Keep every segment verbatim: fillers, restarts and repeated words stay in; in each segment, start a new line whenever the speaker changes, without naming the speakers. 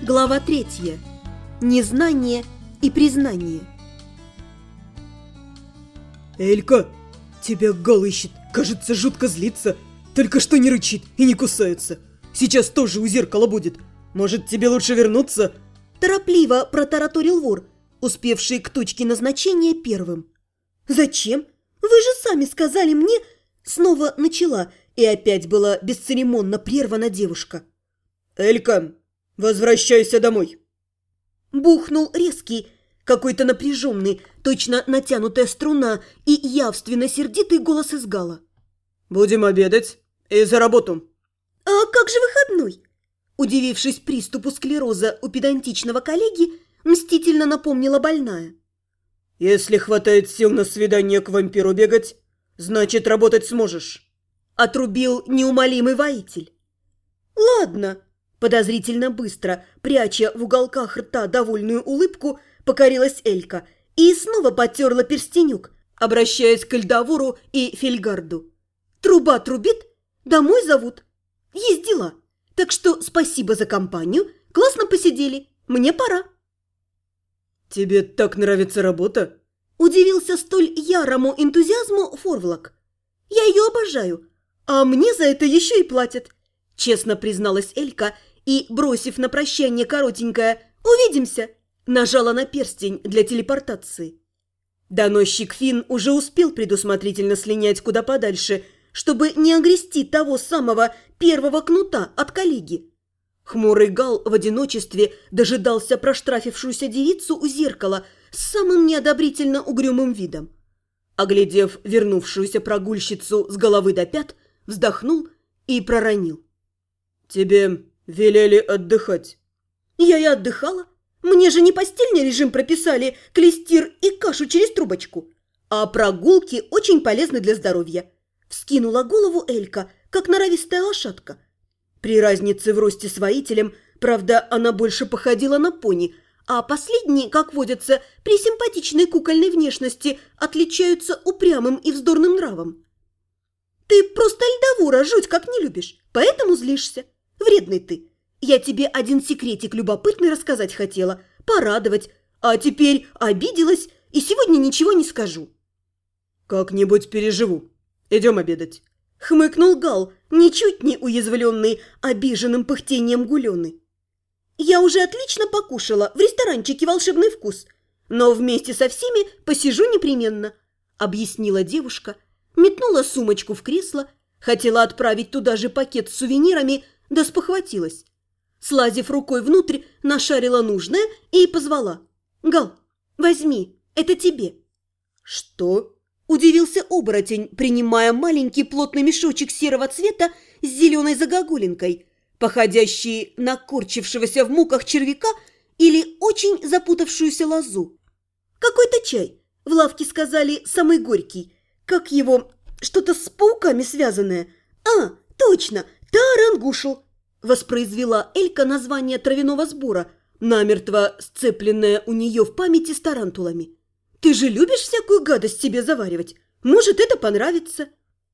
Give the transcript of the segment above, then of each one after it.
Глава третья. Незнание и признание.
Элька, тебя Гал ищет. Кажется, жутко злится. Только что не рычит и не кусается. Сейчас тоже у зеркала будет. Может, тебе лучше вернуться?
Торопливо протараторил вор, успевший к точке назначения первым. Зачем? Вы же сами сказали мне... Снова начала, и опять была бесцеремонно прервана девушка.
Элька, возвращайся домой.
Бухнул резкий, какой-то напряженный, точно натянутая струна и явственно сердитый голос из Гала.
Будем обедать и за работу.
А как же выходной? Удивившись приступу склероза у педантичного коллеги, мстительно напомнила больная.
Если хватает сил на свидание к вампиру бегать, значит, работать сможешь.
Отрубил неумолимый воитель. Ладно. Подозрительно быстро, пряча в уголках рта довольную улыбку, покорилась Элька и снова потерла перстенюк, обращаясь к Эльдовору и Фельгарду. Труба трубит, домой зовут. Есть дела. Так что спасибо за компанию, классно посидели, мне пора.
Тебе так нравится работа?
Удивился столь ярому энтузиазму Форвлок. Я ее обожаю, а мне за это еще и платят. Честно призналась Элька и, бросив на прощание коротенькое «Увидимся!», нажала на перстень для телепортации. Доносчик Финн уже успел предусмотрительно слинять куда подальше, чтобы не огрести того самого первого кнута от коллеги. Хмурый Гал в одиночестве дожидался проштрафившуюся девицу у зеркала с самым неодобрительно угрюмым видом. Оглядев вернувшуюся прогульщицу с головы до пят, вздохнул и проронил.
Тебе велели отдыхать.
Я и отдыхала. Мне же не постельный режим прописали, клестир и кашу через трубочку. А прогулки очень полезны для здоровья. Вскинула голову Элька, как норовистая лошадка. При разнице в росте с воителем, правда, она больше походила на пони, а последние, как водятся, при симпатичной кукольной внешности отличаются упрямым и вздорным нравом. Ты просто Эльдовора жуть как не любишь, поэтому злишься. Вредный ты. Я тебе один секретик любопытный рассказать хотела, порадовать, а теперь обиделась и сегодня ничего не скажу.
Как-нибудь переживу. Идем обедать.
Хмыкнул Гал, ничуть не уязвленный обиженным пыхтением Гулены. Я уже отлично покушала в ресторанчике «Волшебный вкус», но вместе со всеми посижу непременно, объяснила девушка, метнула сумочку в кресло, хотела отправить туда же пакет с сувенирами, да спохватилась. Слазив рукой внутрь, нашарила нужное и позвала. «Гал, возьми, это тебе». «Что?» – удивился оборотень, принимая маленький плотный мешочек серого цвета с зеленой загогулинкой, походящий на корчившегося в муках червяка или очень запутавшуюся лозу. «Какой-то чай, в лавке сказали, самый горький. Как его, что-то с пауками связанное. А, точно, тарангушел!» Воспроизвела Элька название травяного сбора, намертво сцепленное у нее в памяти с тарантулами. «Ты же любишь всякую гадость себе заваривать? Может, это понравится?»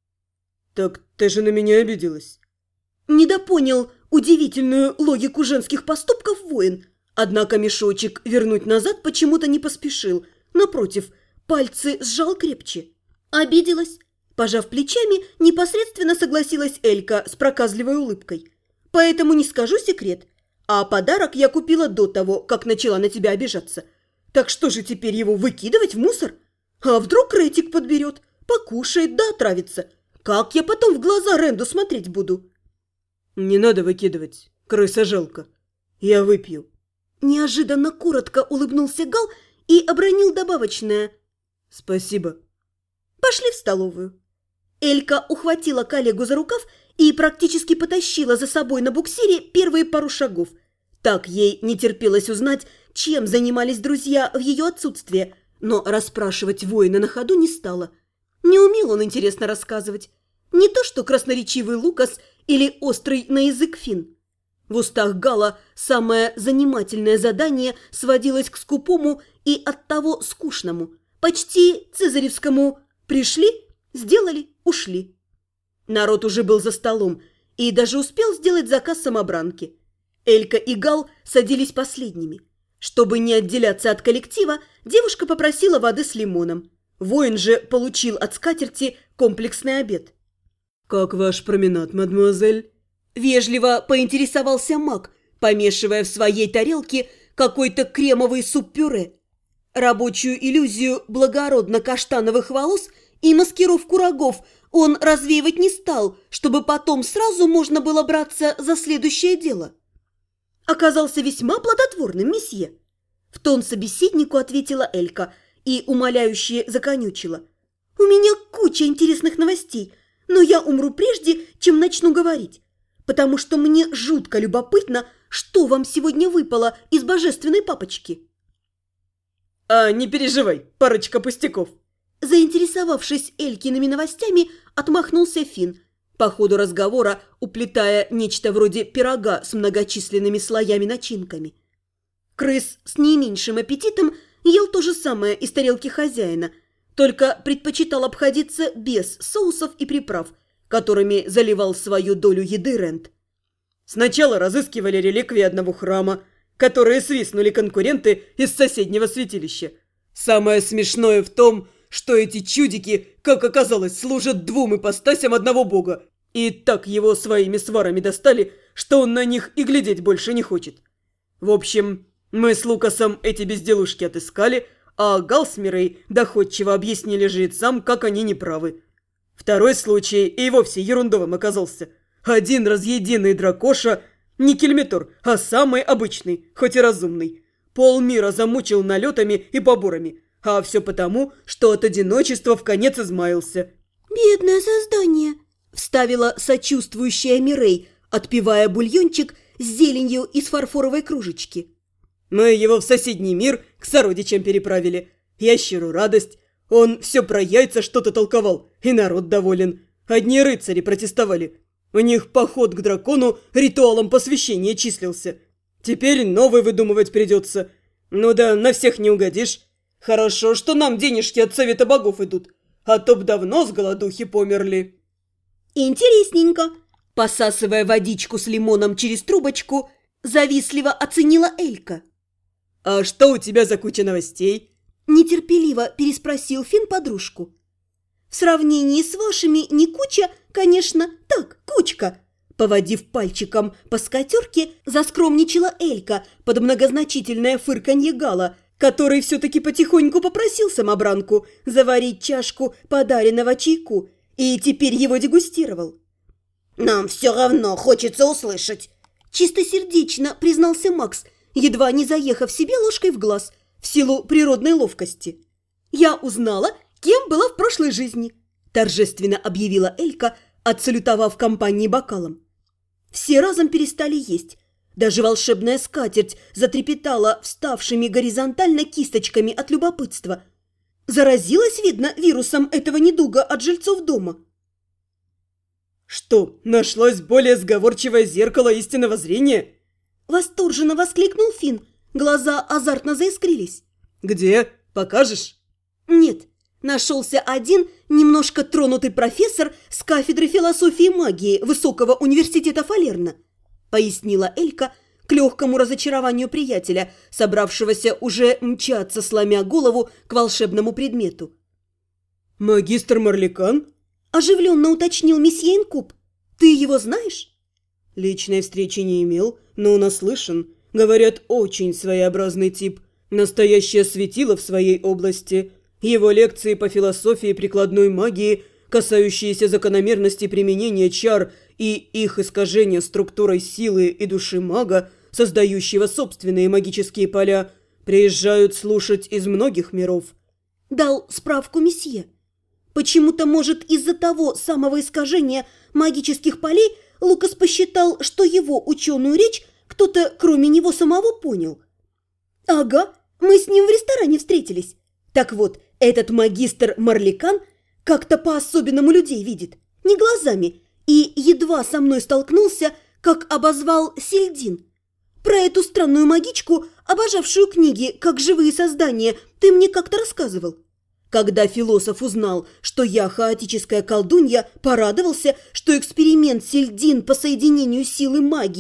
«Так ты же на меня обиделась».
Недопонял удивительную логику женских поступков воин, однако мешочек вернуть назад почему-то не поспешил. Напротив, пальцы сжал крепче. «Обиделась?» Пожав плечами, непосредственно согласилась Элька с проказливой улыбкой. «Поэтому не скажу секрет. А подарок я купила до того, как начала на тебя обижаться. Так что же теперь его выкидывать в мусор? А вдруг Ретик подберет, покушает да отравится? Как я потом в глаза Ренду смотреть буду?»
«Не надо выкидывать, крыса жалко. Я выпью».
Неожиданно коротко улыбнулся Гал и обронил добавочное.
«Спасибо».
«Пошли в столовую». Элька ухватила коллегу за рукав и практически потащила за собой на буксире первые пару шагов. Так ей не терпелось узнать, чем занимались друзья в ее отсутствие, но расспрашивать воина на ходу не стала. Не умел он интересно рассказывать. Не то что красноречивый Лукас или острый на язык Финн. В устах Гала самое занимательное задание сводилось к скупому и оттого скучному, почти цезаревскому «пришли, сделали, ушли». Народ уже был за столом и даже успел сделать заказ самобранки. Элька и Гал садились последними. Чтобы не отделяться от коллектива, девушка попросила воды с лимоном. Воин же получил от скатерти комплексный обед.
«Как ваш променад, мадемуазель?»
Вежливо поинтересовался маг, помешивая в своей тарелке какой-то кремовый суп-пюре. Рабочую иллюзию благородно-каштановых волос и маскировку рогов он развеивать не стал, чтобы потом сразу можно было браться за следующее дело. Оказался весьма плодотворным, месье. В тон собеседнику ответила Элька и умоляюще законючила. «У меня куча интересных новостей, но я умру прежде, чем начну говорить, потому что мне жутко любопытно, что вам сегодня выпало из божественной папочки».
«А не переживай, парочка пустяков».
Заинтересовавшись Элькиными новостями, отмахнулся Финн, по ходу разговора уплетая нечто вроде пирога с многочисленными слоями-начинками. Крыс с не меньшим аппетитом ел то же самое из тарелки хозяина, только предпочитал обходиться без соусов и приправ, которыми заливал свою долю еды Рент.
Сначала разыскивали реликвии одного храма, которые свистнули конкуренты из соседнего святилища. Самое смешное в том, что эти чудики, как оказалось, служат двум ипостасям одного бога, и так его своими сварами достали, что он на них и глядеть больше не хочет. В общем, мы с Лукасом эти безделушки отыскали, а Гал с Мирей доходчиво объяснили жрецам, как они неправы. Второй случай и вовсе ерундовым оказался. Один разъединый дракоша, не кельметор, а самый обычный, хоть и разумный. Полмира замучил налетами и поборами, а все потому, что от одиночества вконец измаялся.
«Бедное создание!» – вставила сочувствующая Мирей, отпивая бульончик с зеленью из фарфоровой кружечки.
Мы его в соседний мир к сородичам переправили. Ящеру радость. Он все про яйца что-то толковал, и народ доволен. Одни рыцари протестовали. У них поход к дракону ритуалом посвящения числился. Теперь новый выдумывать придется. Ну да, на всех не угодишь. Хорошо, что нам денежки от совета богов идут, а то б давно с голодухи померли.
Интересненько. Посасывая водичку с лимоном через трубочку, завистливо оценила Элька.
«А что у тебя за куча новостей?»
Нетерпеливо переспросил Финн подружку. «В сравнении с вашими не куча, конечно, так, кучка». Поводив пальчиком по скатерке, заскромничала Элька под многозначительное фырканье Гала, который все-таки потихоньку попросил самобранку заварить чашку подаренного чайку и теперь его дегустировал. «Нам все равно хочется услышать», – чистосердечно признался Макс, едва не заехав себе ложкой в глаз в силу природной ловкости. «Я узнала, кем была в прошлой жизни», – торжественно объявила Элька, отсалютовав компании бокалом. Все разом перестали есть. Даже волшебная скатерть затрепетала вставшими горизонтально кисточками от любопытства. Заразилась, видно, вирусом этого недуга от жильцов дома.
«Что, нашлось более сговорчивое зеркало истинного зрения?»
Восторженно воскликнул Финн. Глаза азартно заискрились.
«Где? Покажешь?»
«Нет, нашелся один немножко тронутый профессор с кафедры философии и магии Высокого университета Фалерна», пояснила Элька к легкому разочарованию приятеля, собравшегося уже мчаться, сломя голову к волшебному предмету.
«Магистр Марликан?»
оживленно уточнил месье Инкуб. «Ты его знаешь?»
«Личной встречи не имел, но наслышан. Говорят, очень своеобразный тип. Настоящее светило в своей области. Его лекции по философии прикладной магии, касающиеся закономерности применения чар и их искажения структурой силы и души мага, создающего собственные магические поля, приезжают слушать из многих миров».
Дал справку месье. Почему-то, может, из-за того самого искажения магических полей Лукас посчитал, что его ученую речь кто-то, кроме него самого, понял. «Ага, мы с ним в ресторане встретились. Так вот, этот магистр Марликан как-то по-особенному людей видит, не глазами, и едва со мной столкнулся, как обозвал Сельдин. Про эту странную магичку, обожавшую книги, как живые создания, ты мне как-то рассказывал. Когда философ узнал, что я хаотическая колдунья, порадовался, что эксперимент Сельдин по соединению силы магии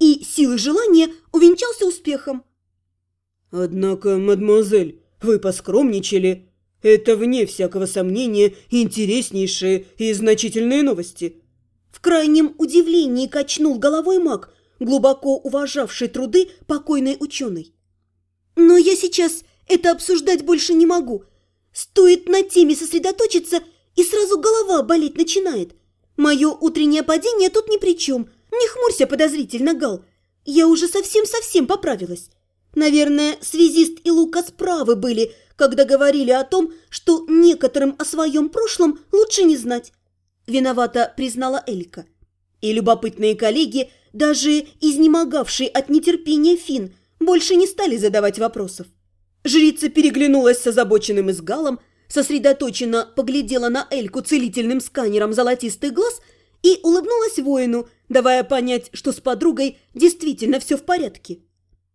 и силы желания увенчался успехом.
«Однако, мадемуазель, вы поскромничали. Это, вне всякого сомнения, интереснейшие и значительные новости».
В крайнем удивлении качнул головой маг, глубоко уважавший труды покойной ученой. «Но я сейчас это обсуждать больше не могу. Стоит на теме сосредоточиться, и сразу голова болеть начинает. Мое утреннее падение тут ни при чем. Не хмурься подозрительно, Гал. Я уже совсем-совсем поправилась. Наверное, связист и Лукас правы были, когда говорили о том, что некоторым о своем прошлом лучше не знать. Виновата признала Элька. И любопытные коллеги, даже изнемогавшие от нетерпения Фин, больше не стали задавать вопросов. Жрица переглянулась с озабоченным изгалом, сосредоточенно поглядела на Эльку целительным сканером золотистых глаз и улыбнулась воину, давая понять, что с подругой действительно все в порядке.